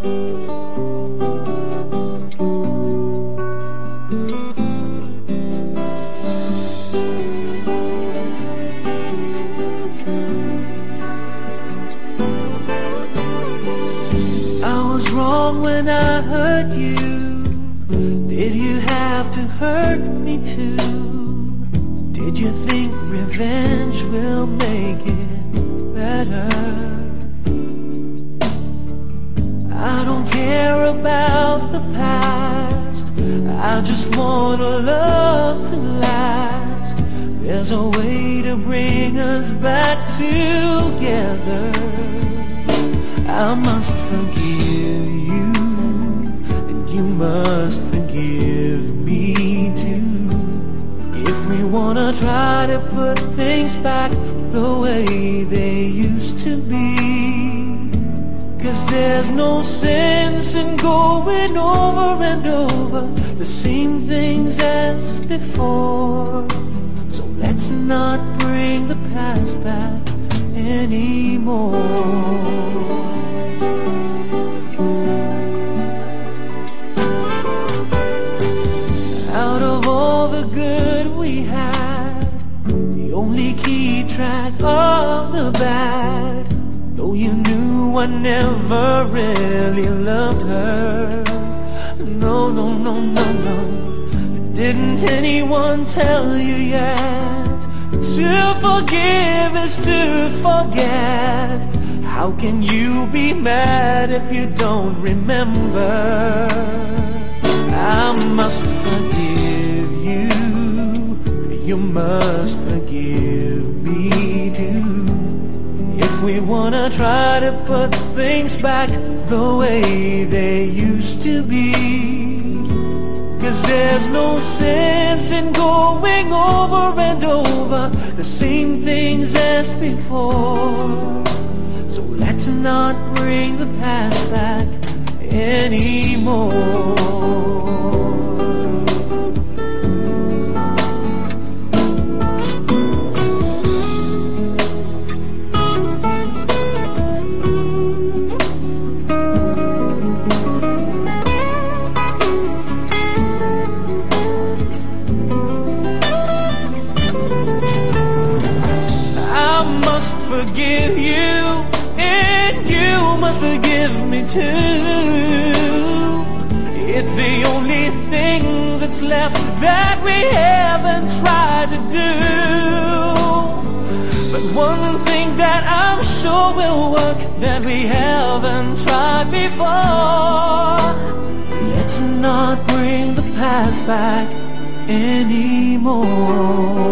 Wrong when I hurt you. Did you have to hurt me too? Did you think revenge will make it better? I don't care about the past, I just want a love to last. There's a way to bring us back together. I must forgive you, and you must forgive me too. If we wanna try to put things back the way they used to be. 'Cause there's no sense in going over and over the same things as before. So let's not bring the past back anymore. Out of all the good we had, you only keep track of the bad. Though you knew I never really loved her. No, no, no, no, no. Didn't anyone tell you yet? To forgive is to forget. How can you be mad if you don't remember? I must forgive you, you must forgive me too. If we wanna try to put things back the way they used to be. 'Cause there's no sense in going over and over the same things as before. So let's not bring the past back anymore. Forgive you, and you must forgive me too. It's the only thing that's left that we haven't tried to do. But one thing that I'm sure will work that we haven't tried before. Let's not bring the past back anymore.